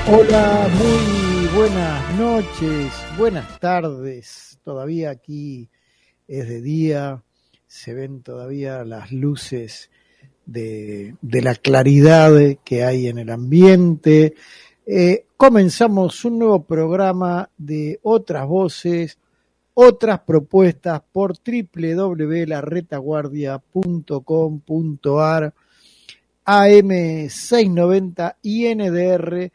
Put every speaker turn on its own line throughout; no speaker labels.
Hola, muy buenas noches, buenas tardes. Todavía aquí es de día, se ven todavía las luces de la claridad que hay en el ambiente. Comenzamos un nuevo programa de otras voces, otras propuestas por www.laretaguardia.com.ar, AM690 INDR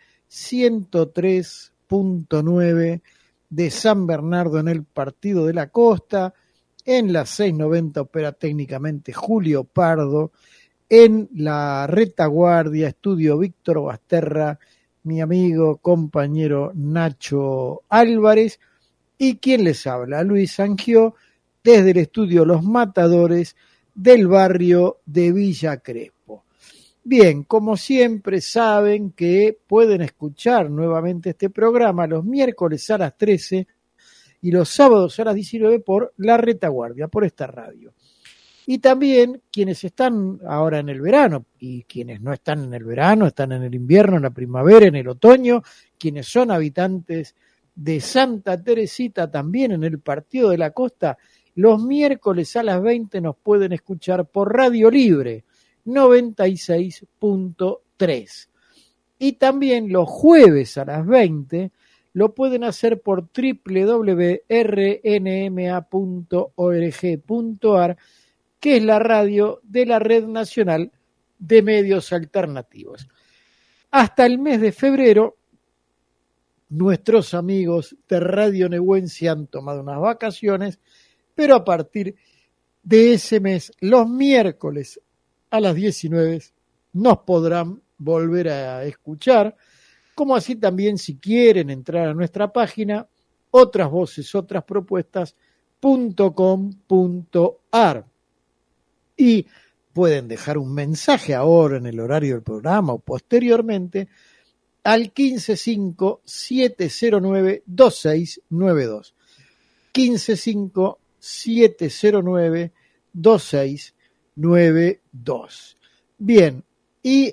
103.9 de San Bernardo en el Partido de la Costa. En la 690 opera técnicamente Julio Pardo. En la retaguardia, estudio Víctor Basterra, mi amigo, compañero Nacho Álvarez, y quien les habla, Luis Sangió, desde el estudio Los Matadores del barrio de Villa Crespo. Bien, como siempre saben que pueden escuchar nuevamente este programa los miércoles a las 13 y los sábados a las 19 por La Retaguardia, por esta radio. Y también quienes están ahora en el verano y quienes no están en el verano, están en el invierno, en la primavera, en el otoño, quienes son habitantes de Santa Teresita, también en el Partido de la Costa, los miércoles a las 20 nos pueden escuchar por Radio Libre 96.3. Y también los jueves a las 20 lo pueden hacer por www.rnma.org.ar, que es la radio de la Red Nacional de Medios Alternativos. Hasta el mes de febrero, nuestros amigos de Radio Nehuense han tomado unas vacaciones, pero a partir de ese mes, los miércoles a las 19 nos podrán volver a escuchar, como así también si quieren entrar a nuestra página otrasvoces.com.ar y pueden dejar un mensaje ahora en el horario del programa o posteriormente al 155-709-2692. 155-709-2692. Bien, y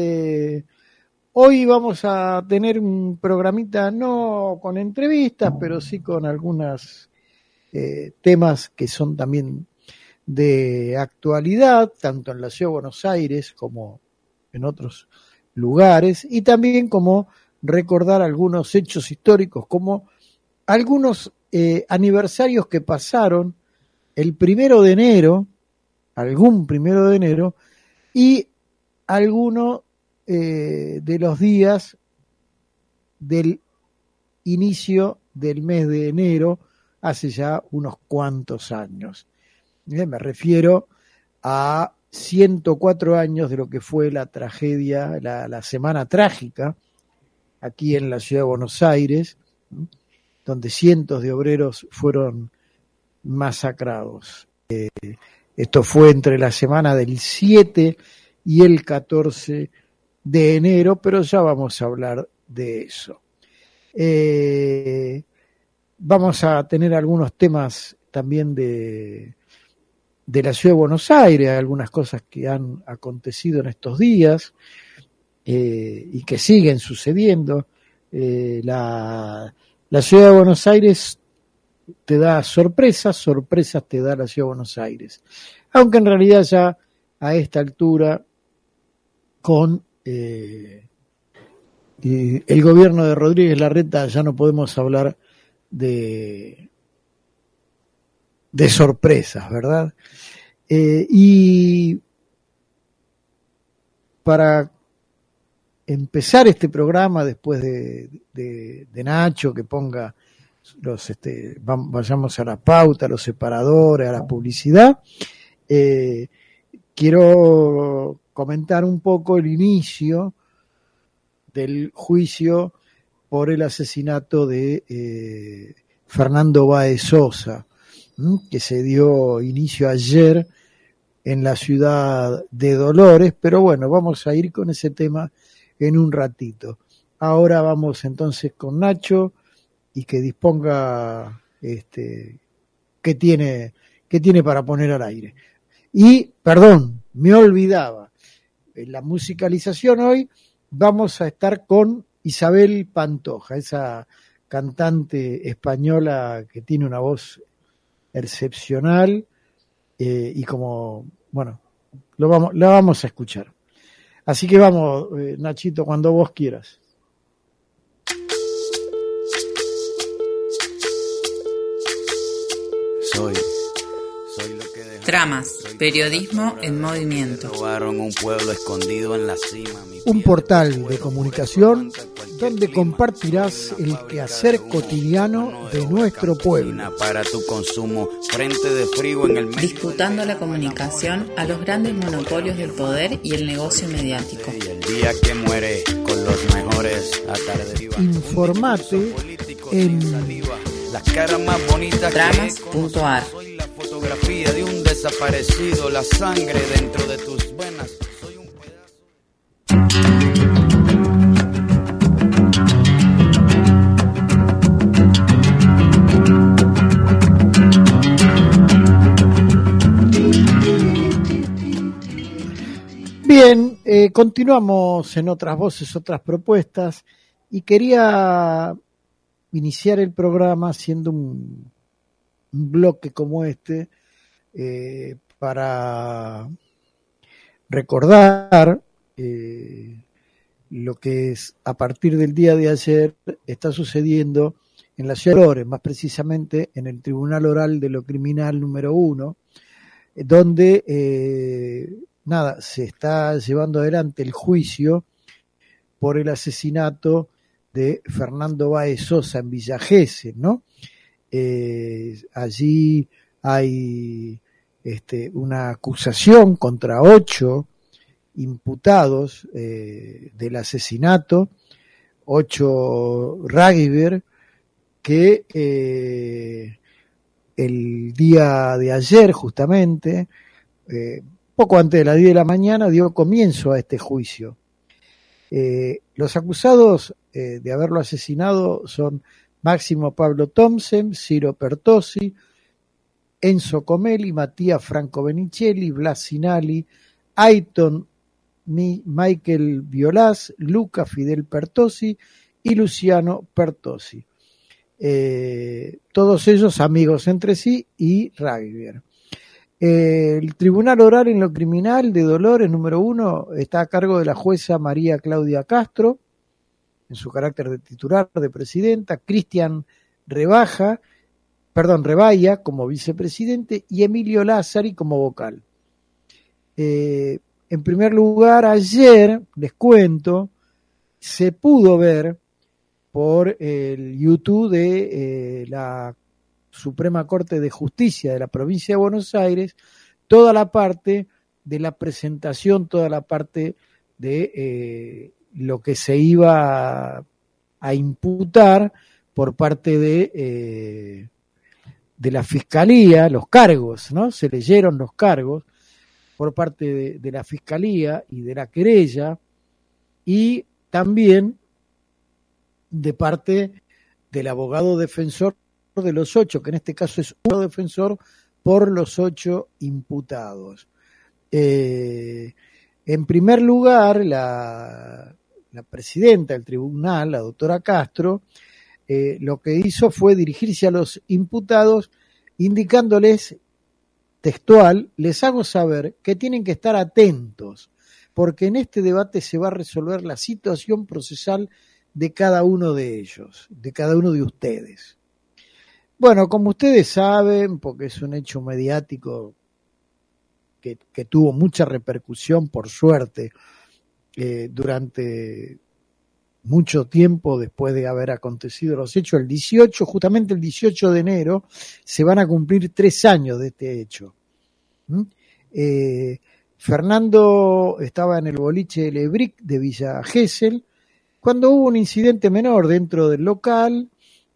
hoy vamos a tener un programita no con entrevistas, pero sí con algunos temas que son también de actualidad, tanto en la Ciudad de Buenos Aires como en otros lugares, y también como recordar algunos hechos históricos, como algunos aniversarios que pasaron el 1 de enero, algún 1 de enero, y alguno de los días del inicio del mes de enero, hace ya unos cuantos años. Me refiero a 104 años de lo que fue la tragedia, la semana trágica, aquí en la Ciudad de Buenos Aires, donde cientos de obreros fueron masacrados. Esto fue entre la semana del 7 y el 14 de enero, pero ya vamos a hablar de eso. Vamos a tener algunos temas también de la Ciudad de Buenos Aires, algunas cosas que han acontecido en estos días y que siguen sucediendo. La Ciudad de Buenos Aires te da sorpresas te da la Ciudad de Buenos Aires. Aunque en realidad ya a esta altura, con el gobierno de Rodríguez Larreta, ya no podemos hablar de sorpresas, ¿verdad? Y para empezar este programa, después de Nacho, que ponga vayamos a la pauta, a los separadores, a la publicidad, quiero comentar un poco el inicio del juicio por el asesinato de Fernando Báez Sosa, que se dio inicio ayer en la ciudad de Dolores, pero bueno, vamos a ir con ese tema en un ratito. Ahora vamos entonces con Nacho y que disponga qué tiene para poner al aire. Y, me olvidaba, en la musicalización hoy vamos a estar con Isabel Pantoja, esa cantante española que tiene una voz excepcional y como, bueno, la vamos a escuchar. Así que vamos, Nachito, cuando vos quieras.
Soy lo que dejó.
Tramas, periodismo en movimiento.
Un pueblo escondido en la cima.
Un portal de comunicación donde compartirás el quehacer cotidiano de nuestro pueblo.
Para tu consumo, frente de frío en el medio.
Disputando la comunicación a los grandes monopolios del poder y el negocio mediático.
Y el día que muere con los mejores atardes.
Informate en
las caras más bonitas.
Tramas.ar.
Soy la fotografía de un desaparecido, la sangre dentro de tus venas. Soy un pedazo.
Bien, continuamos en otras voces, otras propuestas, y quería iniciar el programa haciendo un bloque como este para recordar lo que es, a partir del día de ayer está sucediendo en la ciudad de Dolores, más precisamente en el Tribunal Oral de lo Criminal número 1, donde se está llevando adelante el juicio por el asesinato de Fernando Báez Sosa en Villa Gesell, ¿no? Allí hay una acusación contra 8 imputados del asesinato, 8 rugbyers que el día de ayer justamente, poco antes de las 10 de la mañana, dio comienzo a este juicio. Los acusados de haberlo asesinado son Máximo Pablo Thompson, Ciro Pertossi, Enzo Comelli, Matías Franco Benicelli, Blas Sinali, Aiton Michael Violás, Luca Fidel Pertossi y Luciano Pertossi. Todos ellos amigos entre sí y rugbyer. El Tribunal Oral en lo Criminal de Dolores número 1 está a cargo de la jueza María Claudia Castro, en su carácter de titular de presidenta, Cristian Rebaya como vicepresidente y Emilio Lázari como vocal. En primer lugar, ayer, les cuento, se pudo ver por el YouTube de la Suprema Corte de Justicia de la provincia de Buenos Aires, toda la parte de la presentación, toda la parte de lo que se iba a imputar por parte de la Fiscalía, los cargos, ¿no? Se leyeron los cargos por parte de la Fiscalía y de la querella, y también de parte del abogado defensor de los 8, que en este caso es un defensor por los 8 imputados. En primer lugar, la presidenta del tribunal, la doctora Castro, lo que hizo fue dirigirse a los imputados indicándoles textual: les hago saber que tienen que estar atentos, porque en este debate se va a resolver la situación procesal de cada uno de ellos, de cada uno de ustedes. Bueno, como ustedes saben, porque es un hecho mediático que tuvo mucha repercusión, por suerte, durante mucho tiempo después de haber acontecido los hechos, justamente el 18 de enero, se van a cumplir 3 años de este hecho. Fernando estaba en el boliche Lebric de Villa Gesell cuando hubo un incidente menor dentro del local,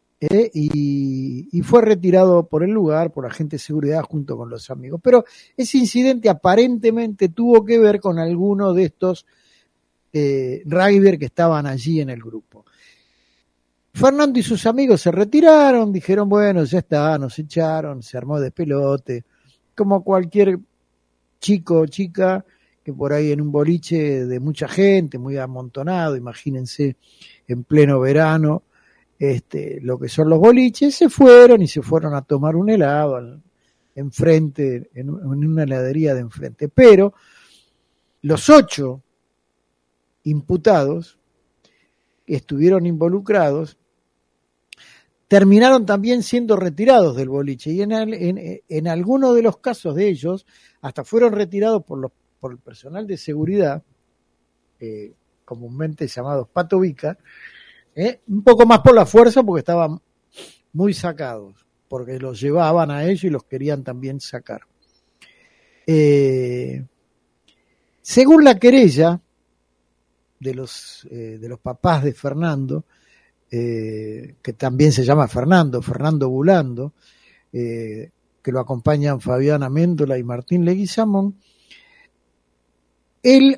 y fue retirado por el lugar, por agentes de seguridad junto con los amigos. Pero ese incidente aparentemente tuvo que ver con alguno de estos rugbyers que estaban allí en el grupo. Fernando y sus amigos se retiraron, dijeron, bueno, ya está, nos echaron, se armó despelote, como cualquier chico o chica que por ahí en un boliche de mucha gente, muy amontonado, imagínense en pleno verano, lo que son los boliches, se fueron a tomar un helado enfrente, en una heladería de enfrente. Pero los 8 imputados que estuvieron involucrados terminaron también siendo retirados del boliche, y en algunos de los casos de ellos hasta fueron retirados por el personal de seguridad, comúnmente llamados patovica, un poco más por la fuerza, porque estaban muy sacados, porque los llevaban a ellos y los querían también sacar. Según la querella de los papás de Fernando, que también se llama Fernando Burlando, que lo acompañan Fabiana Méndola y Martín Leguizamón, él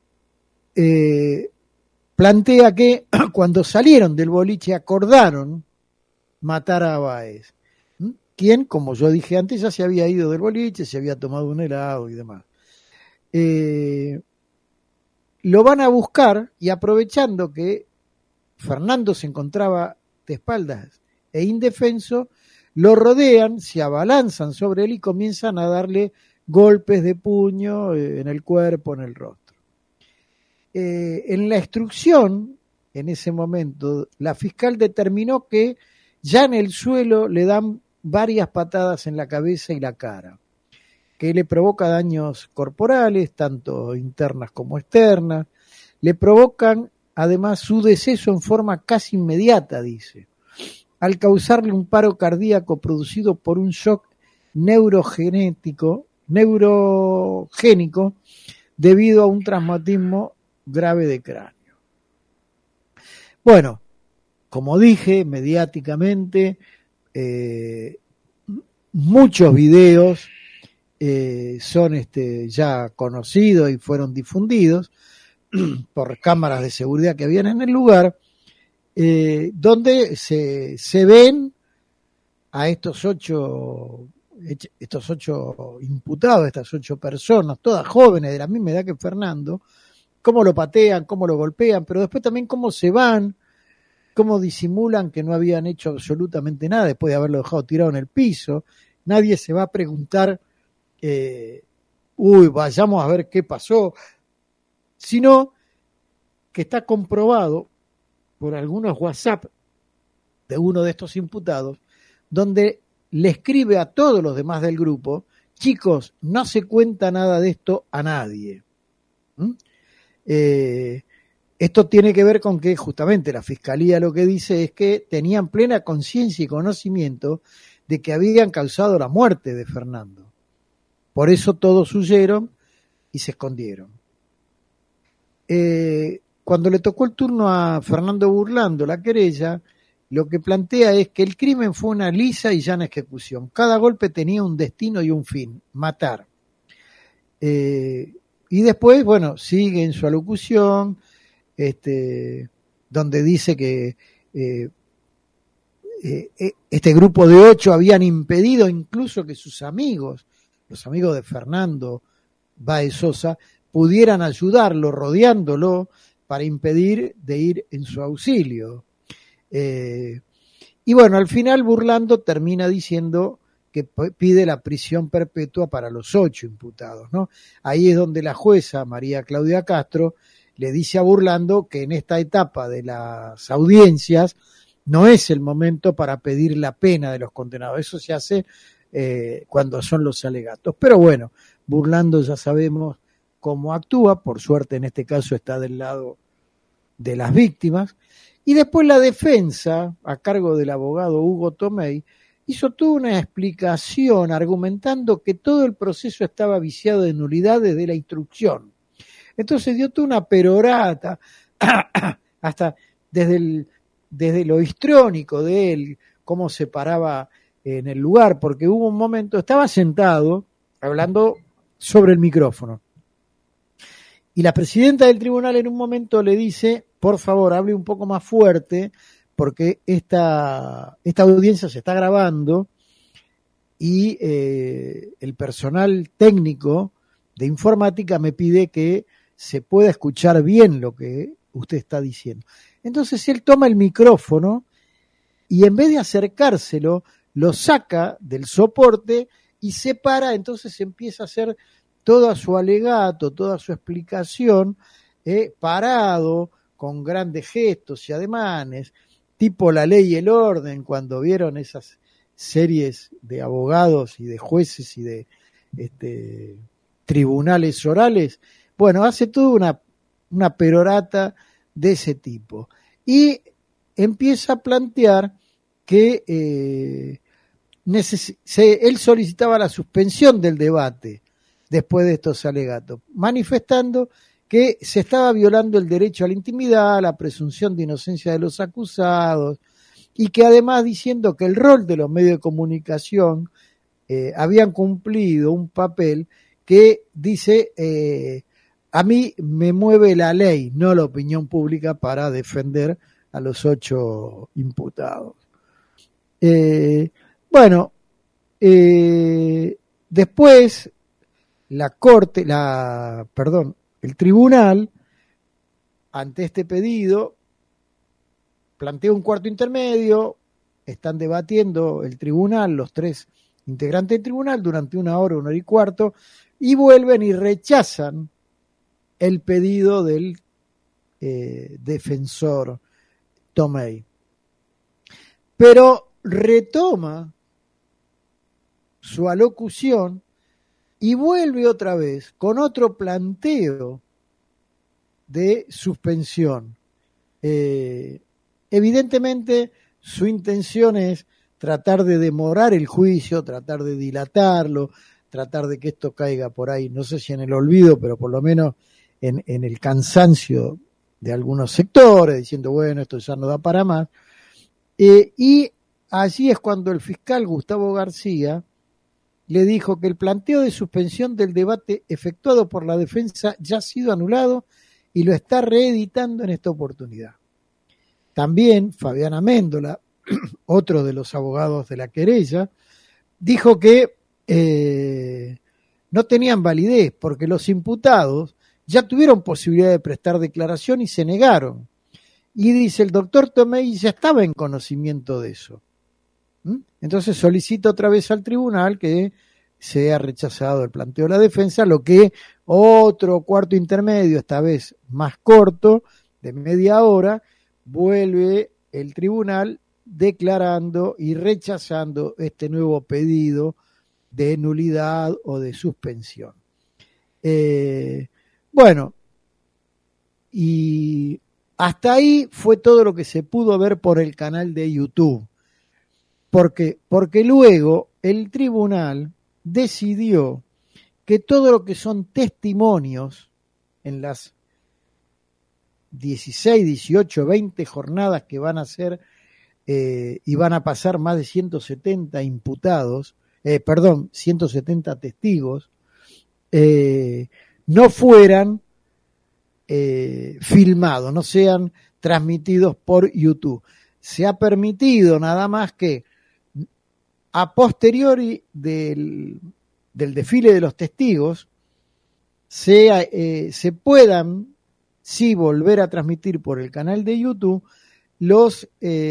plantea que cuando salieron del boliche acordaron matar a Báez, quien, como yo dije antes, ya se había ido del boliche, se había tomado un helado y demás. Lo van a buscar, y aprovechando que Fernando se encontraba de espaldas e indefenso, lo rodean, se abalanzan sobre él y comienzan a darle golpes de puño en el cuerpo, en el rostro. En la instrucción, en ese momento, la fiscal determinó que ya en el suelo le dan varias patadas en la cabeza y la cara, que le provoca daños corporales, tanto internas como externas, le provocan además su deceso en forma casi inmediata, dice, al causarle un paro cardíaco producido por un shock neurogénico debido a un traumatismo grave de cráneo. Bueno, como dije, mediáticamente, muchos videos son ya conocidos y fueron difundidos por cámaras de seguridad que habían en el lugar, donde se ven a estos ocho imputados, estas 8 personas, todas jóvenes de la misma edad que Fernando, cómo lo patean, cómo lo golpean, pero después también cómo se van, cómo disimulan que no habían hecho absolutamente nada después de haberlo dejado tirado en el piso. Nadie se va a preguntar, vayamos a ver qué pasó, sino que está comprobado por algunos WhatsApp de uno de estos imputados, donde le escribe a todos los demás del grupo: chicos, no se cuenta nada de esto a nadie. Esto tiene que ver con que justamente la fiscalía lo que dice es que tenían plena conciencia y conocimiento de que habían causado la muerte de Fernando. Por eso todos huyeron y se escondieron. Cuando le tocó el turno a Fernando Burlando la querella, lo que plantea es que el crimen fue una lisa y llana ejecución. Cada golpe tenía un destino y un fin: matar. Y después, bueno, sigue en su alocución, donde dice que este grupo de 8 habían impedido incluso que sus amigos, los amigos de Fernando Báez Sosa, pudieran ayudarlo, rodeándolo, para impedir de ir en su auxilio. Y bueno, al final Burlando termina diciendo que pide la prisión perpetua para los 8 imputados, ¿no? Ahí es donde la jueza María Claudia Castro le dice a Burlando que en esta etapa de las audiencias no es el momento para pedir la pena de los condenados. Eso se hace cuando son los alegatos. Pero bueno, Burlando ya sabemos cómo actúa, por suerte en este caso está del lado de las víctimas. Y después la defensa, a cargo del abogado Hugo Tomei, hizo toda una explicación argumentando que todo el proceso estaba viciado de nulidad desde la instrucción. Entonces dio toda una perorata, hasta desde lo histrónico de él, cómo se paraba en el lugar, porque hubo un momento, estaba sentado hablando sobre el micrófono, y la presidenta del tribunal en un momento le dice: por favor, hable un poco más fuerte, porque esta audiencia se está grabando y el personal técnico de informática me pide que se pueda escuchar bien lo que usted está diciendo. Entonces él toma el micrófono y en vez de acercárselo, lo saca del soporte y se para, entonces empieza a hacer todo su alegato, toda su explicación, parado, con grandes gestos y ademanes, tipo La Ley y el Orden, cuando vieron esas series de abogados y de jueces y de tribunales orales. Bueno, hace toda una perorata de ese tipo. Y empieza a plantear que él solicitaba la suspensión del debate después de estos alegatos, manifestando que se estaba violando el derecho a la intimidad, la presunción de inocencia de los acusados, y que además diciendo que el rol de los medios de comunicación habían cumplido un papel que dice, a mí me mueve la ley, no la opinión pública, para defender a los 8 imputados. Después el tribunal, ante este pedido, plantea un cuarto intermedio, están debatiendo el tribunal, los 3 integrantes del tribunal, durante 1 hora, 1 hora y cuarto, y vuelven y rechazan el pedido del defensor Tomei. Pero retoma su alocución y vuelve otra vez con otro planteo de suspensión. Evidentemente su intención es tratar de demorar el juicio, tratar de dilatarlo, tratar de que esto caiga por ahí, no sé si en el olvido, pero por lo menos en el cansancio de algunos sectores, diciendo, bueno, esto ya no da para más. Y allí es cuando el fiscal Gustavo García le dijo que el planteo de suspensión del debate efectuado por la defensa ya ha sido anulado y lo está reeditando en esta oportunidad. También Fabián Améndola, otro de los abogados de la querella, dijo que no tenían validez porque los imputados ya tuvieron posibilidad de prestar declaración y se negaron. Y dice, el doctor Tomei ya estaba en conocimiento de eso. Entonces solicita otra vez al tribunal que sea rechazado el planteo de la defensa, lo que otro cuarto intermedio, esta vez más corto, de media hora, vuelve el tribunal declarando y rechazando este nuevo pedido de nulidad o de suspensión. Y hasta ahí fue todo lo que se pudo ver por el canal de YouTube. Porque luego el tribunal decidió que todo lo que son testimonios en las 16, 18, 20 jornadas que van a ser y van a pasar más de 170 imputados, 170 testigos, no fueran filmados, no sean transmitidos por YouTube. Se ha permitido nada más que a posteriori del desfile de los testigos se puedan sí volver a transmitir por el canal de YouTube los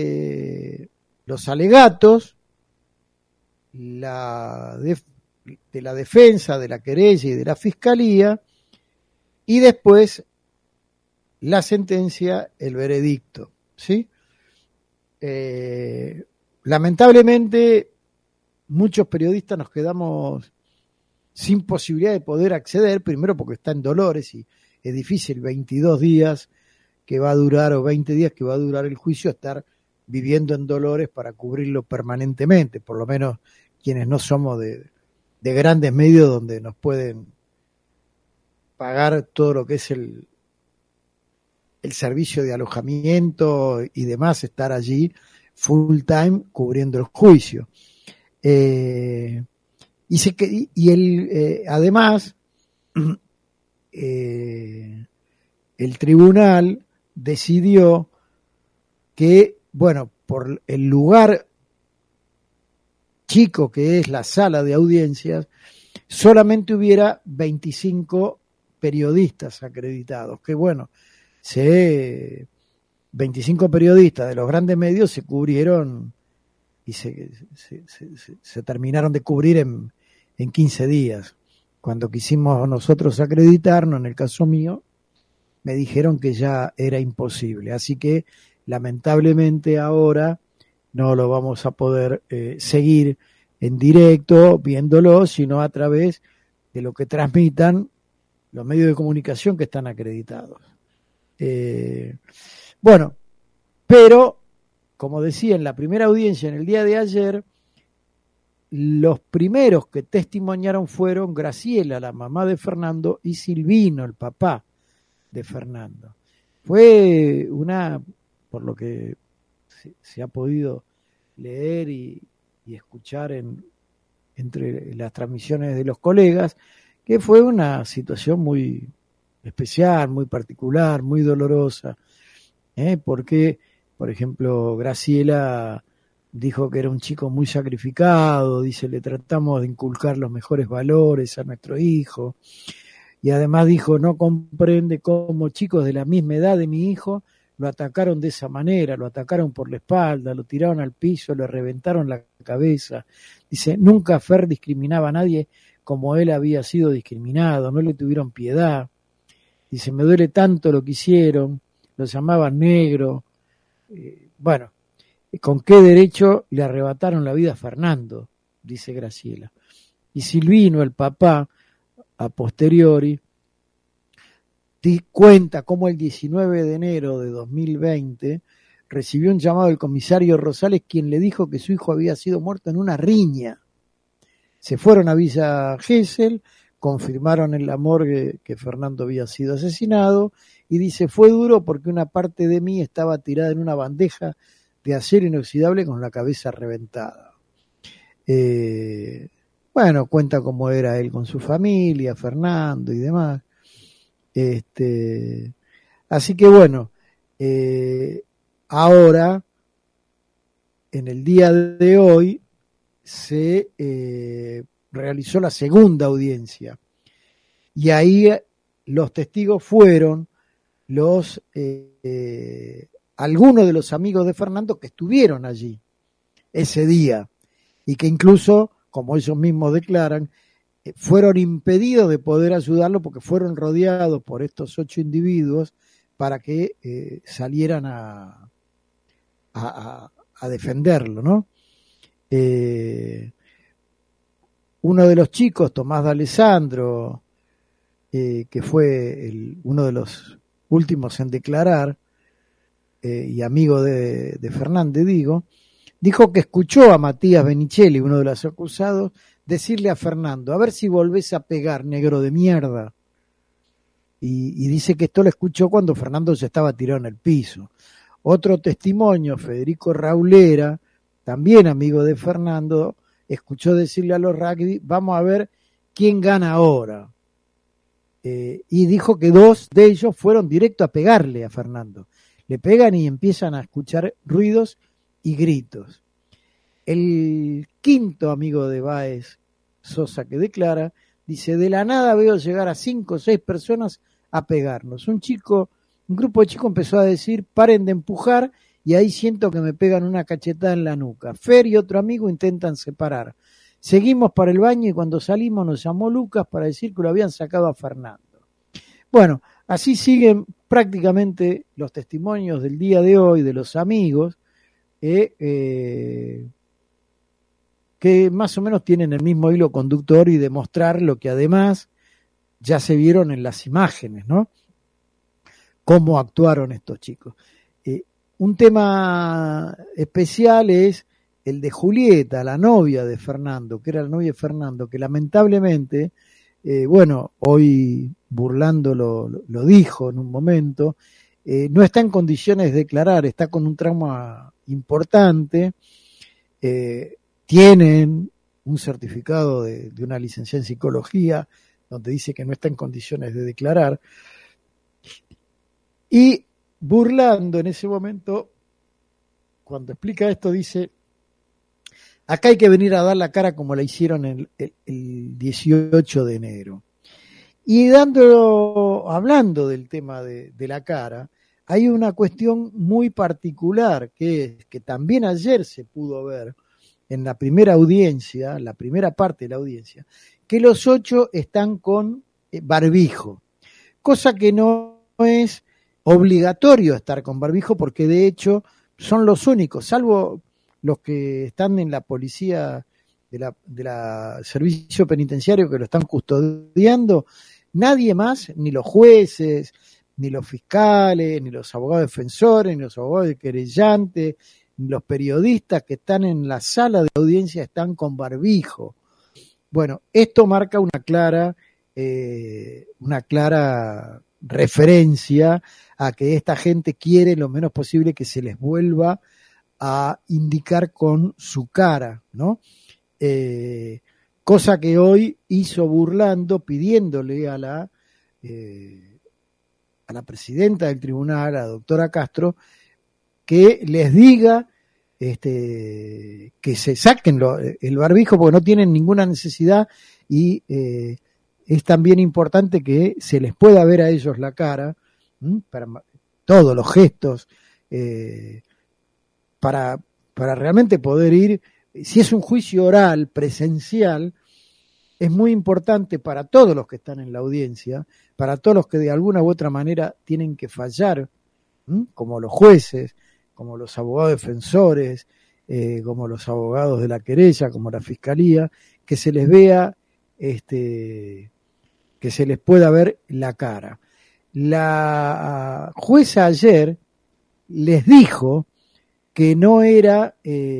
alegatos de la defensa, de la querella y de la fiscalía, y después la sentencia, el veredicto, ¿sí? Lamentablemente muchos periodistas nos quedamos sin posibilidad de poder acceder, primero porque está en Dolores y es difícil 22 días que va a durar o 20 días que va a durar el juicio, estar viviendo en Dolores para cubrirlo permanentemente, por lo menos quienes no somos de grandes medios donde nos pueden pagar todo lo que es el servicio de alojamiento y demás, estar allí full time cubriendo el juicio. Además, el tribunal decidió que, bueno, por el lugar chico que es la sala de audiencias, solamente hubiera 25 periodistas acreditados, que bueno, 25 periodistas de los grandes medios se cubrieron y se terminaron de cubrir en 15 días. Cuando quisimos nosotros acreditarnos, en el caso mío, me dijeron que ya era imposible. Así que, lamentablemente, ahora no lo vamos a poder seguir en directo, viéndolo, sino a través de lo que transmitan los medios de comunicación que están acreditados. Bueno, pero, como decía, en la primera audiencia, en el día de ayer, los primeros que testimoniaron fueron Graciela, la mamá de Fernando, y Silvino, el papá de Fernando. Fue por lo que se ha podido leer y escuchar entre las transmisiones de los colegas, que fue una situación muy especial, muy particular, muy dolorosa, porque, por ejemplo, Graciela dijo que era un chico muy sacrificado, dice, le tratamos de inculcar los mejores valores a nuestro hijo, y además dijo, no comprende cómo chicos de la misma edad de mi hijo lo atacaron de esa manera, lo atacaron por la espalda, lo tiraron al piso, le reventaron la cabeza. Dice, nunca Fer discriminaba a nadie como él había sido discriminado, no le tuvieron piedad. Dice, me duele tanto lo que hicieron, lo llamaban negro. Bueno, ¿con qué derecho le arrebataron la vida a Fernando? Dice Graciela. Y Silvino, el papá, a posteriori, cuenta cómo el 19 de enero de 2020 recibió un llamado del comisario Rosales, quien le dijo que su hijo había sido muerto en una riña. Se fueron a Villa Gesell, confirmaron en la morgue que Fernando había sido asesinado, y dice, fue duro porque una parte de mí estaba tirada en una bandeja de acero inoxidable con la cabeza reventada. Bueno, cuenta cómo era él con su familia, Fernando y demás. Así que bueno, ahora, en el día de hoy, se realizó la segunda audiencia. Y ahí los testigos fueron algunos de los amigos de Fernando que estuvieron allí ese día y que incluso, como ellos mismos declaran, fueron impedidos de poder ayudarlo porque fueron rodeados por estos 8 individuos para que salieran a defenderlo, ¿no? Uno de los chicos, Tomás D'Alessandro, que fue uno de los últimos en declarar, y amigo de Fernández, dijo que escuchó a Matías Benicelli, uno de los acusados, decirle a Fernando, a ver si volvés a pegar, negro de mierda. Y dice que esto lo escuchó cuando Fernando ya estaba tirado en el piso. Otro testimonio, Federico Raulera, también amigo de Fernando, escuchó decirle a los rugby, vamos a ver quién gana ahora. Y dijo que 2 de ellos fueron directo a pegarle a Fernando. Le pegan y empiezan a escuchar ruidos y gritos. El quinto amigo de Báez, Sosa, que declara, dice, de la nada veo llegar a 5 o 6 personas a pegarnos. Un grupo de chicos empezó a decir, paren de empujar, y ahí siento que me pegan una cachetada en la nuca. Fer y otro amigo intentan separar. Seguimos para el baño y cuando salimos nos llamó Lucas para decir que lo habían sacado a Fernando. Bueno, así siguen prácticamente los testimonios del día de hoy de los amigos, que más o menos tienen el mismo hilo conductor y demostrar lo que además ya se vieron en las imágenes, ¿no? Cómo actuaron estos chicos. Un tema especial es el de Julieta, la novia de Fernando, que era la novia de Fernando, que lamentablemente, hoy burlando lo dijo en un momento, no está en condiciones de declarar, está con un trauma importante, tienen un certificado de una licenciada en psicología donde dice que no está en condiciones de declarar, y burlando en ese momento, cuando explica esto, dice, acá hay que venir a dar la cara como la hicieron el 18 de enero. Y hablando del tema de la cara, hay una cuestión muy particular que también ayer se pudo ver en la primera audiencia, la primera parte de la audiencia, que los 8 están con barbijo, cosa que no es obligatorio estar con barbijo porque de hecho son los únicos, salvo los que están en la policía de la servicio penitenciario que lo están custodiando, nadie más, ni los jueces, ni los fiscales, ni los abogados defensores, ni los abogados de querellantes, ni los periodistas que están en la sala de audiencia están con barbijo. Bueno, esto marca una clara referencia a que esta gente quiere lo menos posible que se les vuelva a indicar con su cara, ¿no? Cosa que hoy hizo burlando, pidiéndole a la presidenta del tribunal, a la doctora Castro, que les diga que se saquen el barbijo porque no tienen ninguna necesidad y es también importante que se les pueda ver a ellos la cara, para todos los gestos, para realmente poder ir, si es un juicio oral, presencial, es muy importante para todos los que están en la audiencia, para todos los que de alguna u otra manera tienen que fallar, como los jueces, como los abogados defensores, como los abogados de la querella, como la fiscalía, que se les vea, que se les pueda ver la cara. La jueza ayer les dijo que no era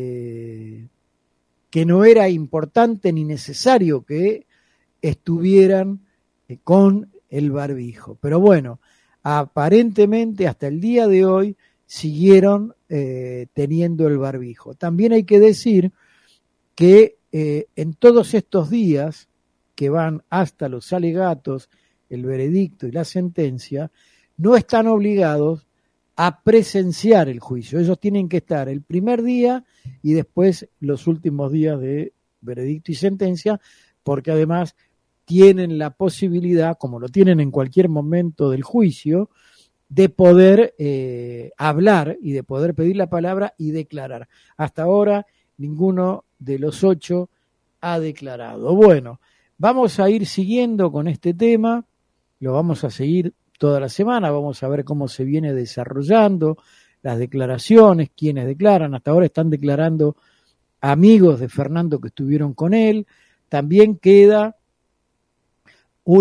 importante ni necesario que estuvieran con el barbijo. Pero bueno, aparentemente hasta el día de hoy siguieron teniendo el barbijo. También hay que decir que en todos estos días que van hasta los alegatos, el veredicto y la sentencia, no están obligados a presenciar el juicio. Ellos tienen que estar el primer día y después los últimos días de veredicto y sentencia, porque además tienen la posibilidad, como lo tienen en cualquier momento del juicio, de poder hablar y de poder pedir la palabra y declarar. Hasta ahora ninguno de los 8 ha declarado. Bueno, vamos a ir siguiendo con este tema, lo vamos a seguir toda la semana, vamos a ver cómo se viene desarrollando las declaraciones, quiénes declaran. Hasta ahora están declarando amigos de Fernando que estuvieron con él. También queda un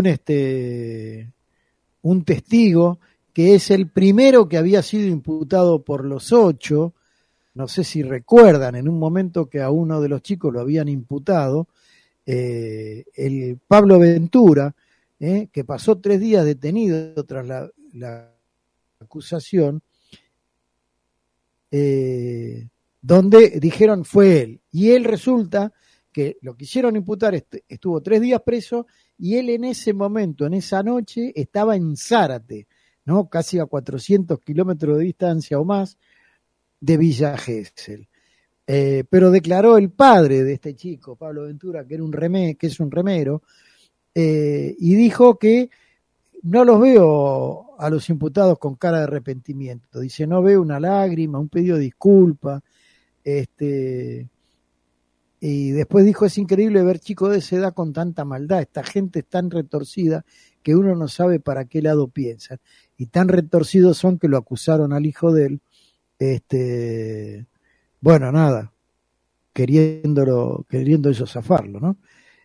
testigo que es el primero que había sido imputado por los 8. No sé si recuerdan, en un momento que a uno de los chicos lo habían imputado, el Pablo Ventura, que pasó 3 días detenido tras la acusación, donde dijeron fue él. Y él resulta que lo quisieron imputar, estuvo 3 días preso, y él en ese momento, en esa noche, estaba en Zárate, ¿no? Casi a 400 kilómetros de distancia o más de Villa Gesell. Pero declaró el padre de este chico, Pablo Ventura, que es un remero, y dijo que no los veo a los imputados con cara de arrepentimiento. Dice, no veo una lágrima, un pedido de disculpa. Y después dijo, es increíble ver chicos de esa edad con tanta maldad. Esta gente es tan retorcida que uno no sabe para qué lado piensan. Y tan retorcidos son que lo acusaron al hijo de él. Bueno, nada, queriendo ellos zafarlo, ¿no?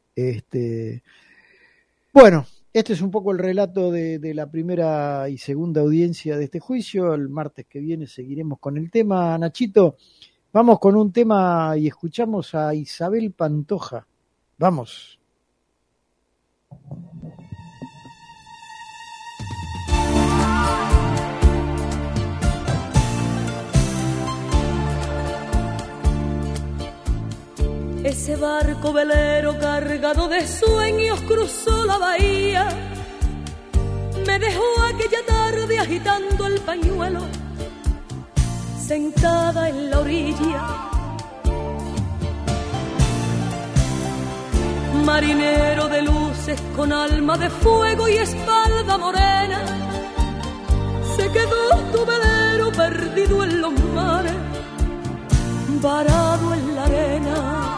Bueno, este es un poco el relato de la primera y segunda audiencia de este juicio. El martes que viene seguiremos con el tema. Nachito, vamos con un tema y escuchamos a Isabel Pantoja. Vamos.
Ese barco velero cargado de sueños cruzó la bahía, me dejó aquella tarde agitando el pañuelo, sentada en la orilla. Marinero de luces con alma de fuego y espalda morena, se quedó tu velero perdido en los mares, varado en la arena.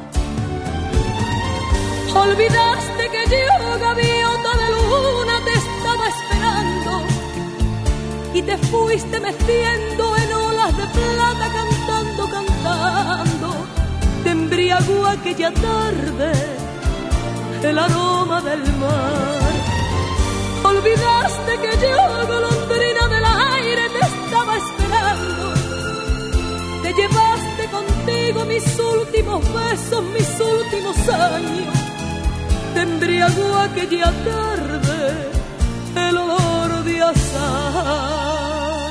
Olvidaste que yo, gaviota de luna, te estaba esperando y te fuiste meciendo en olas de plata, cantando, cantando. Te embriagó aquella tarde el aroma del mar. Olvidaste que yo, golondrina del aire, te estaba esperando. Te llevaste contigo mis últimos besos, mis últimos años. Te embriagó aquella tarde el olor de azahar.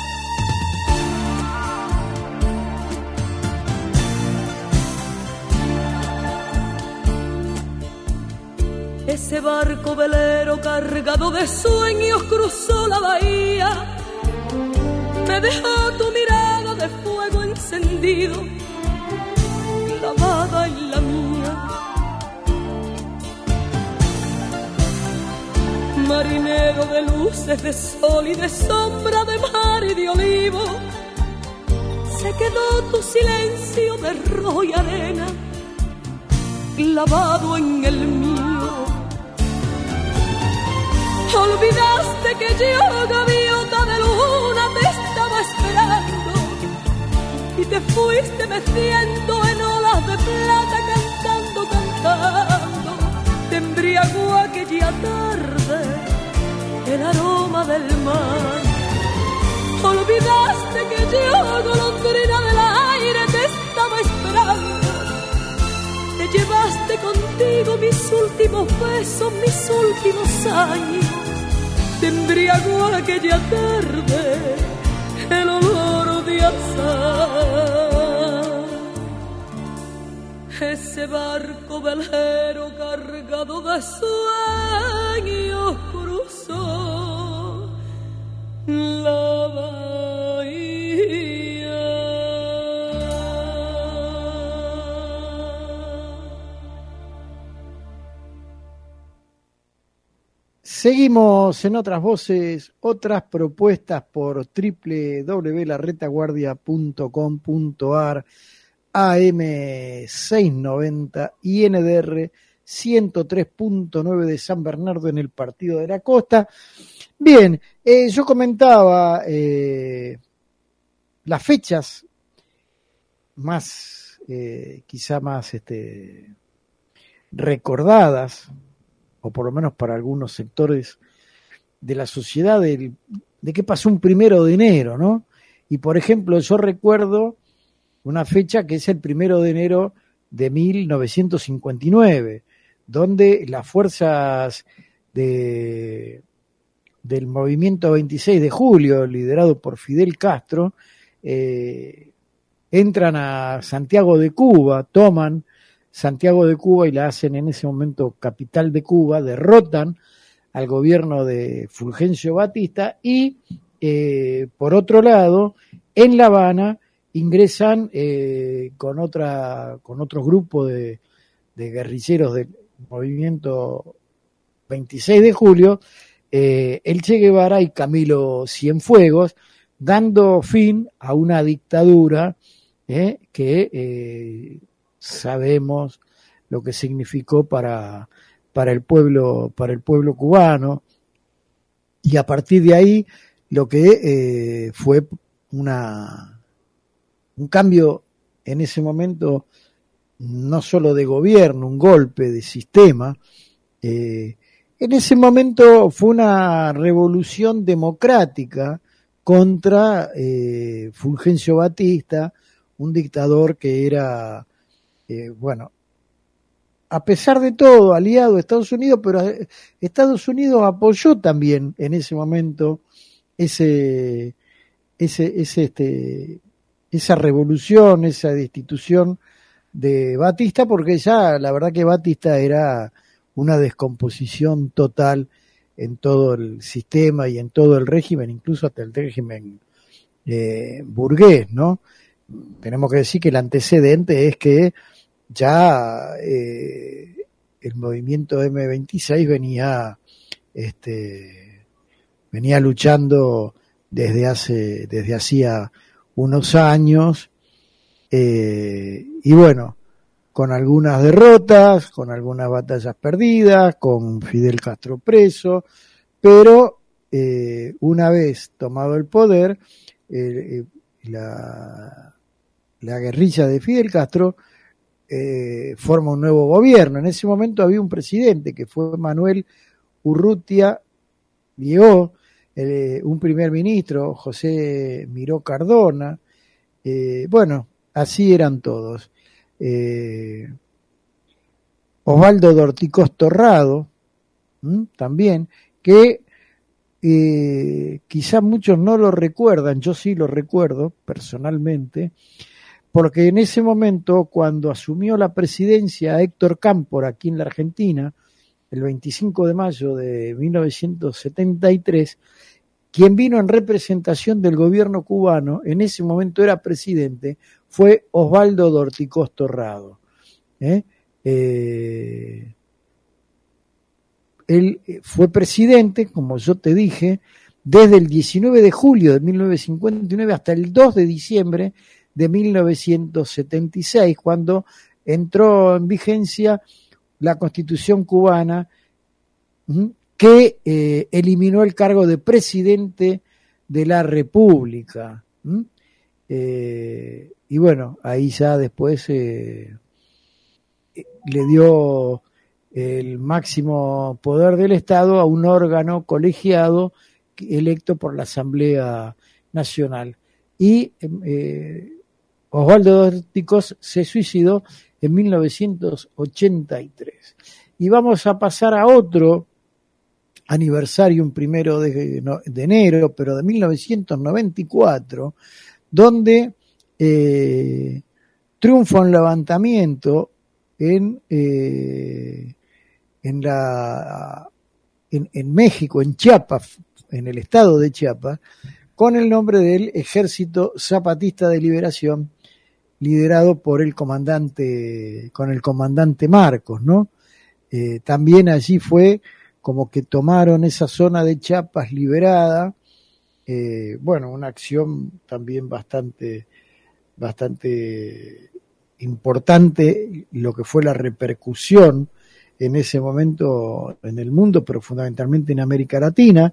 Ese barco velero cargado de sueños cruzó la bahía, me dejó tu mirada de fuego encendido, clavada en la mía. Marinero de luces, de sol y de sombra, de mar y de olivo, se quedó tu silencio de rojo y arena, clavado en el mío. Olvidaste que yo, gaviota de luna, te estaba esperando y te fuiste meciendo en olas de plata, cantando, cantando. Te embriagó aquella tarde el aroma del mar. Olvidaste que yo, golondrina del aire, te estaba esperando. Te llevaste contigo mis últimos besos, mis últimos años. Te embriagó aquella tarde el olor de azahar. Ese barco velero cargado de sueños cruzó la bahía.
Seguimos en otras voces, otras propuestas por www.larretaguardia.com.ar, AM690 y NDR 103.9 de San Bernardo en el Partido de la Costa. Bien, yo comentaba las fechas más, quizá más recordadas, o por lo menos para algunos sectores de la sociedad, de qué pasó un 1 de enero, ¿no? Y por ejemplo, yo recuerdo una fecha que es el 1 de enero de 1959, donde las fuerzas del movimiento 26 de julio, liderado por Fidel Castro, entran a Santiago de Cuba, toman Santiago de Cuba y la hacen en ese momento capital de Cuba, derrotan al gobierno de Fulgencio Batista y, por otro lado, en La Habana ingresan con otro grupo de guerrilleros del movimiento 26 de julio, el Che Guevara y Camilo Cienfuegos, dando fin a una dictadura que sabemos lo que significó para el pueblo cubano, y a partir de ahí lo que fue un cambio en ese momento, no solo de gobierno, un golpe de sistema. En ese momento fue una revolución democrática contra Fulgencio Batista, un dictador que era, a pesar de todo, aliado de Estados Unidos, pero Estados Unidos apoyó también en ese momento esa revolución, esa destitución de Batista, porque ya la verdad que Batista era una descomposición total en todo el sistema y en todo el régimen, incluso hasta el régimen burgués, ¿no? Tenemos que decir que el antecedente es que ya el movimiento M26 venía luchando desde hacía unos años, y bueno, con algunas derrotas, con algunas batallas perdidas, con Fidel Castro preso, pero una vez tomado el poder, la guerrilla de Fidel Castro forma un nuevo gobierno. En ese momento había un presidente que fue Manuel Urrutia Bió, un primer ministro, José Miró Cardona, bueno, así eran todos. Osvaldo Dorticós Torrado, también, que quizá muchos no lo recuerdan, yo sí lo recuerdo personalmente, porque en ese momento, cuando asumió la presidencia Héctor Cámpora aquí en la Argentina, el 25 de mayo de 1973, quien vino en representación del gobierno cubano, en ese momento era presidente, fue Osvaldo Dorticós Torrado. Él fue presidente, como yo te dije, desde el 19 de julio de 1959 hasta el 2 de diciembre de 1976, cuando entró en vigencia la Constitución cubana, que eliminó el cargo de presidente de la República. Y bueno, ahí ya después le dio el máximo poder del Estado a un órgano colegiado electo por la Asamblea Nacional. Y Osvaldo Dorticós se suicidó en 1983. Y vamos a pasar a otro aniversario, un 1 de enero, pero de 1994, donde triunfa un levantamiento en México, en Chiapas, en el estado de Chiapas, con el nombre del Ejército Zapatista de Liberación, liderado por el comandante Marcos, ¿no? También allí fue como que tomaron esa zona de Chiapas liberada, bueno, una acción también bastante importante, lo que fue la repercusión en ese momento en el mundo, pero fundamentalmente en América Latina,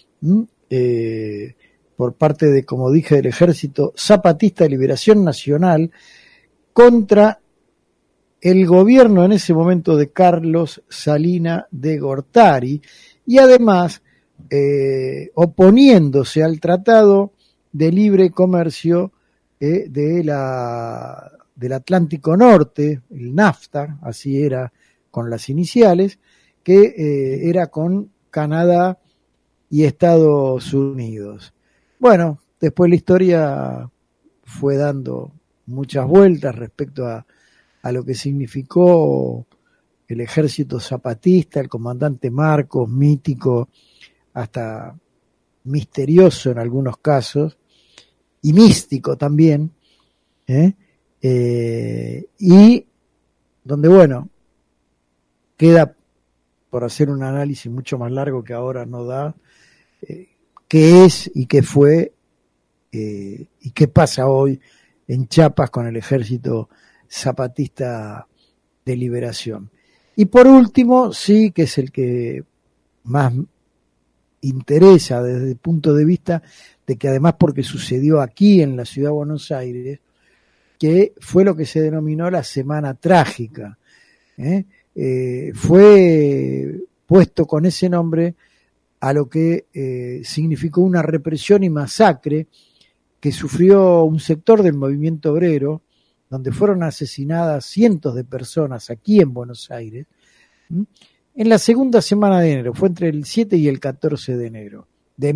por parte de, como dije, del Ejército Zapatista de Liberación Nacional contra el gobierno en ese momento de Carlos Salinas de Gortari, y además oponiéndose al Tratado de Libre Comercio del Atlántico Norte, el NAFTA, así era con las iniciales, que era con Canadá y Estados Unidos. Bueno, después la historia fue dando muchas vueltas respecto a lo que significó el ejército zapatista, el comandante Marcos, mítico, hasta misterioso en algunos casos, y místico también, y donde, bueno, queda por hacer un análisis mucho más largo que ahora no da, qué es y qué fue y qué pasa hoy en Chiapas con el Ejército Zapatista de Liberación. Y por último, sí, que es el que más interesa desde el punto de vista de que además porque sucedió aquí en la ciudad de Buenos Aires, que fue lo que se denominó la Semana Trágica. Fue puesto con ese nombre a lo que significó una represión y masacre que sufrió un sector del movimiento obrero, donde fueron asesinadas cientos de personas aquí en Buenos Aires, en la segunda semana de enero, fue entre el 7 y el 14 de enero de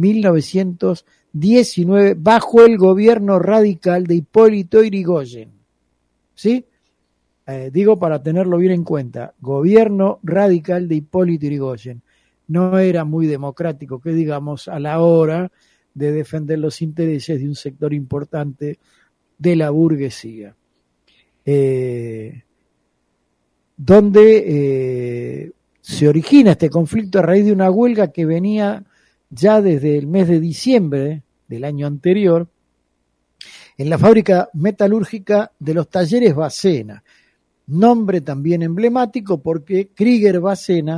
1919, bajo el gobierno radical de Hipólito Yrigoyen. ¿Sí? Digo para tenerlo bien en cuenta, gobierno radical de Hipólito Yrigoyen. No era muy democrático, que digamos, a la hora de defender los intereses de un sector importante de la burguesía. donde se origina este conflicto a raíz de una huelga que venía ya desde el mes de diciembre del año anterior en la fábrica metalúrgica de los Talleres Bacena, nombre también emblemático porque Krieger Bacena,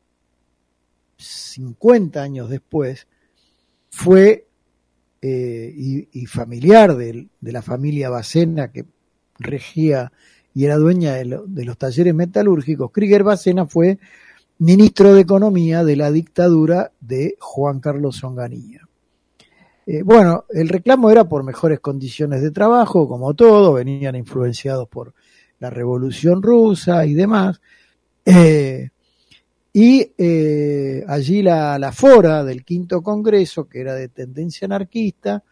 50 años después, fue y familiar de la familia Bacena que regía y era dueña de los talleres metalúrgicos. Krieger Bacena fue ministro de Economía de la dictadura de Juan Carlos Onganía. Bueno, el reclamo era por mejores condiciones de trabajo, como todo, venían influenciados por la Revolución Rusa y demás. Allí la Fora del Quinto Congreso, que era de tendencia anarquista,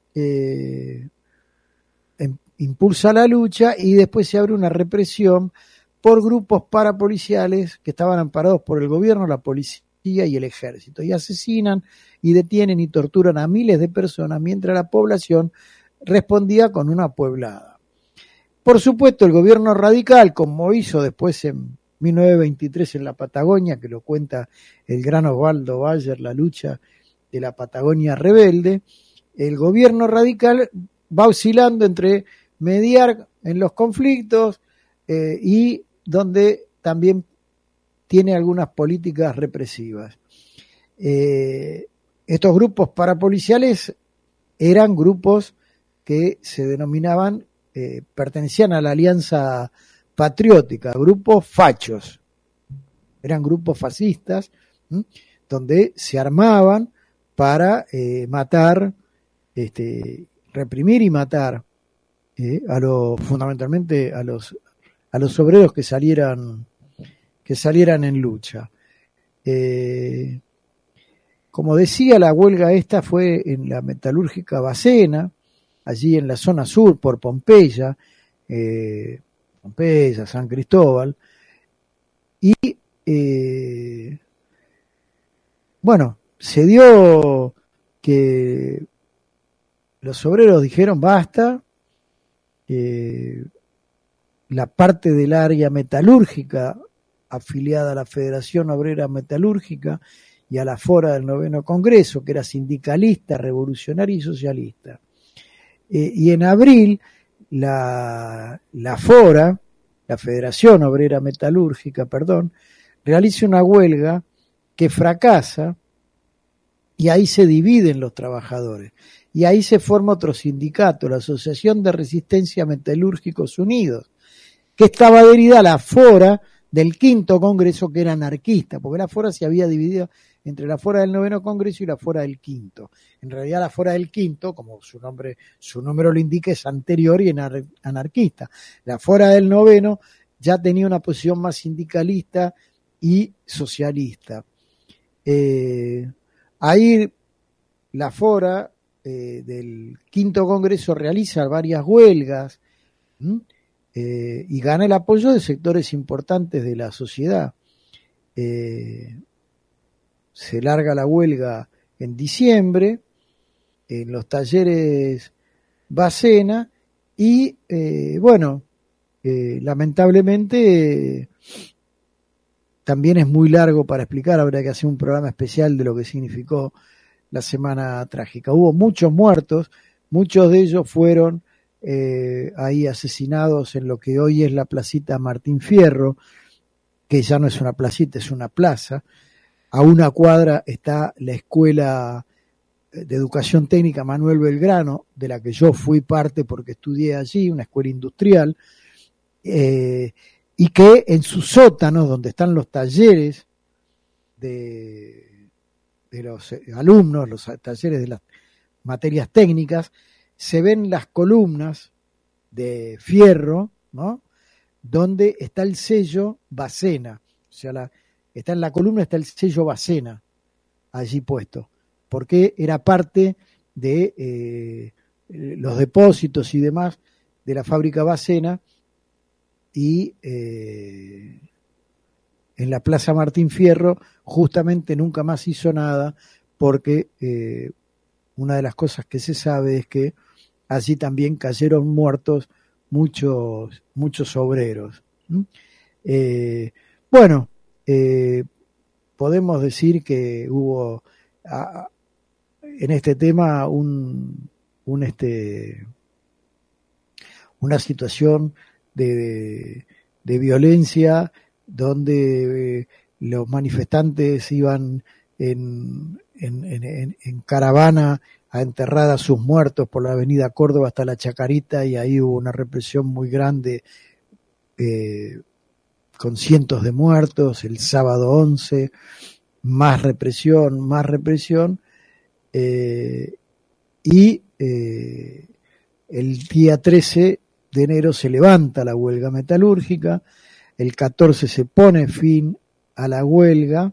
impulsa la lucha y después se abre una represión por grupos parapoliciales que estaban amparados por el gobierno, la policía y el ejército, y asesinan y detienen y torturan a miles de personas mientras la población respondía con una pueblada. Por supuesto, el gobierno radical, como hizo después en 1923 en la Patagonia, que lo cuenta el gran Osvaldo Bayer, la lucha de la Patagonia rebelde, el gobierno radical va oscilando entre mediar en los conflictos y donde también tiene algunas políticas represivas. Estos grupos parapoliciales eran grupos que se denominaban, pertenecían a la Alianza Patriótica, grupos fachos, eran grupos fascistas, donde se armaban para matar, reprimir y matar fundamentalmente a los obreros que salieran en lucha. Como decía, la huelga esta fue en la metalúrgica Bacena, allí en la zona sur por Pompeya, San Cristóbal, y bueno, se dio que los obreros dijeron basta, la parte del área metalúrgica afiliada a la Federación Obrera Metalúrgica y a la Fora del Noveno Congreso, que era sindicalista, revolucionaria y socialista. Y en abril la Fora, la Federación Obrera Metalúrgica, realiza una huelga que fracasa y ahí se dividen los trabajadores. Y ahí se forma otro sindicato, la Asociación de Resistencia Metalúrgicos Unidos, que estaba adherida a la Fora del Quinto Congreso, que era anarquista, porque la Fora se había dividido entre la Fora del Noveno Congreso y la Fora del Quinto. En realidad la Fora del Quinto, como su número lo indica, es anterior y anarquista. La Fora del Noveno ya tenía una posición más sindicalista y socialista. Ahí la Fora del Quinto Congreso realiza varias huelgas y gana el apoyo de sectores importantes de la sociedad. Se larga la huelga en diciembre en los talleres Bacena y lamentablemente también es muy largo para explicar, habría que hacer un programa especial de lo que significó la Semana Trágica. Hubo muchos muertos, muchos de ellos fueron ahí asesinados en lo que hoy es la placita Martín Fierro, que ya no es una placita, es una plaza. A una cuadra está la Escuela de Educación Técnica Manuel Belgrano, de la que yo fui parte porque estudié allí, una escuela industrial, y que en sus sótanos, donde están los talleres de los alumnos, los talleres de las materias técnicas, se ven las columnas de fierro, ¿no?, donde está el sello Bacena, o sea, está en la columna, está el sello Bacena allí puesto, porque era parte de los depósitos y demás de la fábrica Bacena, y en la Plaza Martín Fierro justamente nunca más hizo nada, porque una de las cosas que se sabe es que allí también cayeron muertos muchos obreros. Bueno, podemos decir que hubo en este tema una situación de violencia donde los manifestantes iban en caravana a enterrar a sus muertos por la avenida Córdoba hasta la Chacarita, y ahí hubo una represión muy grande con cientos de muertos. El sábado 11, más represión, y el día 13 de enero se levanta la huelga metalúrgica, el 14 se pone fin a la huelga,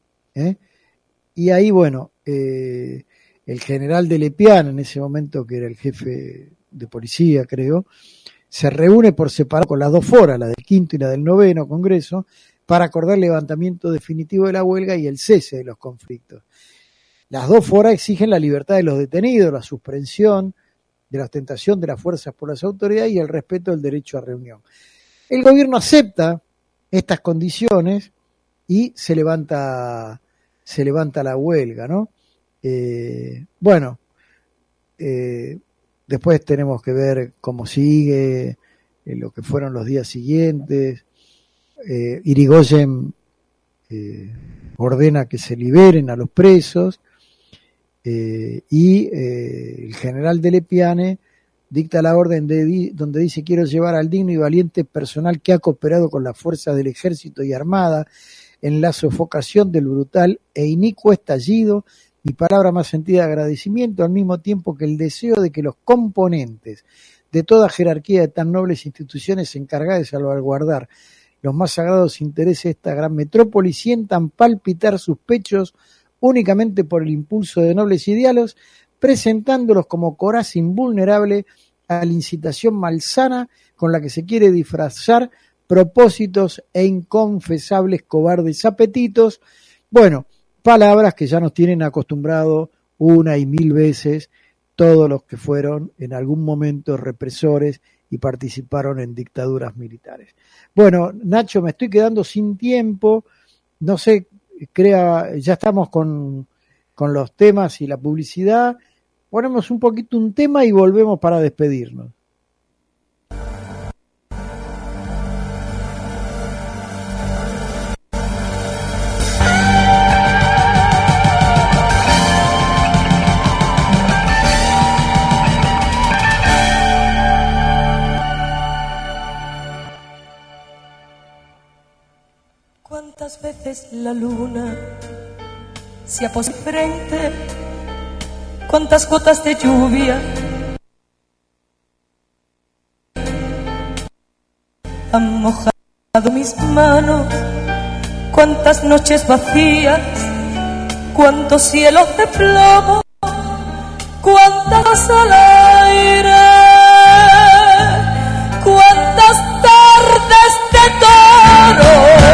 y ahí, bueno, el general de Lepiane, en ese momento que era el jefe de policía, creo, se reúne por separado con las dos foras, la del quinto y la del noveno Congreso, para acordar el levantamiento definitivo de la huelga y el cese de los conflictos. Las dos foras exigen la libertad de los detenidos, la suspensión de la ostentación de las fuerzas por las autoridades y el respeto del derecho a reunión. El gobierno acepta estas condiciones y se levanta la huelga, ¿no? Después tenemos que ver cómo sigue, lo que fueron los días siguientes. Irigoyen ordena que se liberen a los presos, y el general de Lepiane dicta la orden donde dice: quiero llevar al digno y valiente personal que ha cooperado con las fuerzas del ejército y armada en la sofocación del brutal e inicuo estallido, mi palabra más sentida de agradecimiento, al mismo tiempo que el deseo de que los componentes de toda jerarquía de tan nobles instituciones encargadas de salvaguardar los más sagrados intereses de esta gran metrópoli sientan palpitar sus pechos únicamente por el impulso de nobles ideales, presentándolos como coraza invulnerable a la incitación malsana con la que se quiere disfrazar propósitos e inconfesables cobardes apetitos. Bueno, palabras que ya nos tienen acostumbrado una y mil veces todos los que fueron en algún momento represores y participaron en dictaduras militares. Bueno, Nacho, me estoy quedando sin tiempo, no sé, ya estamos con los temas y la publicidad. Ponemos un poquito un tema y volvemos para despedirnos.
¿Cuántas veces la luna se ha posado frente? ¿Cuántas gotas de lluvia han mojado mis manos? ¿Cuántas noches vacías? ¿Cuántos cielos de plomo? ¿Cuántas al aire? ¿Cuántas tardes de toro?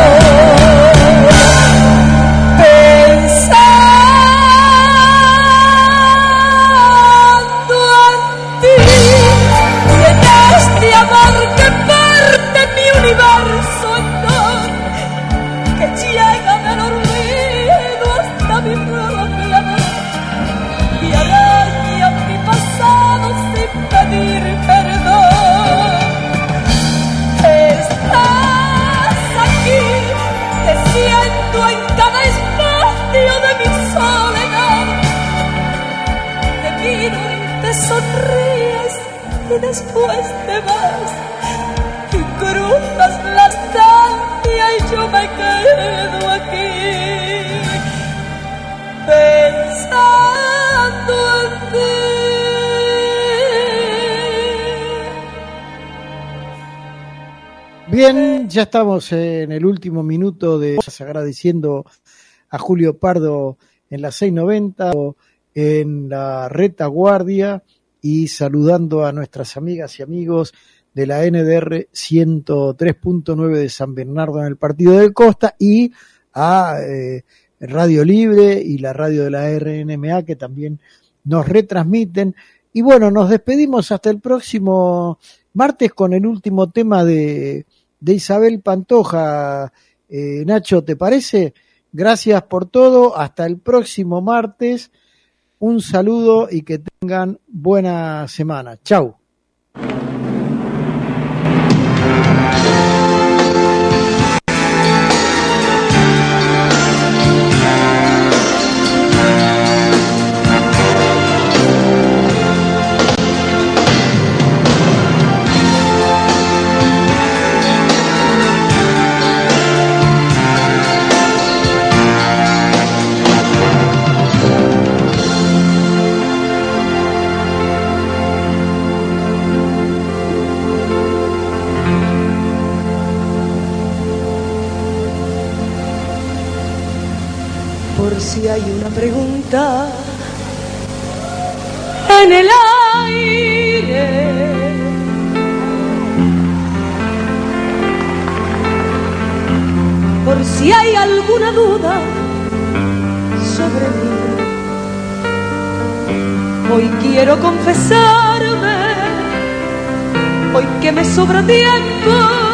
Y después te vas y cruzas la estancia y yo me quedo aquí pensando en ti.
Bien, ya estamos en el último minuto de agradeciendo a Julio Pardo en la 690, en la retaguardia, y saludando a nuestras amigas y amigos de la NDR 103.9 de San Bernardo en el Partido del Costa, y a Radio Libre y la radio de la RNMA, que también nos retransmiten. Y bueno, nos despedimos hasta el próximo martes con el último tema de de Isabel Pantoja. Nacho, ¿te parece? Gracias por todo, hasta el próximo martes. Un saludo y que tengan buena semana. Chau.
Si hay una pregunta en el aire, por si hay alguna duda sobre mí, hoy quiero confesarme, hoy que me sobra tiempo.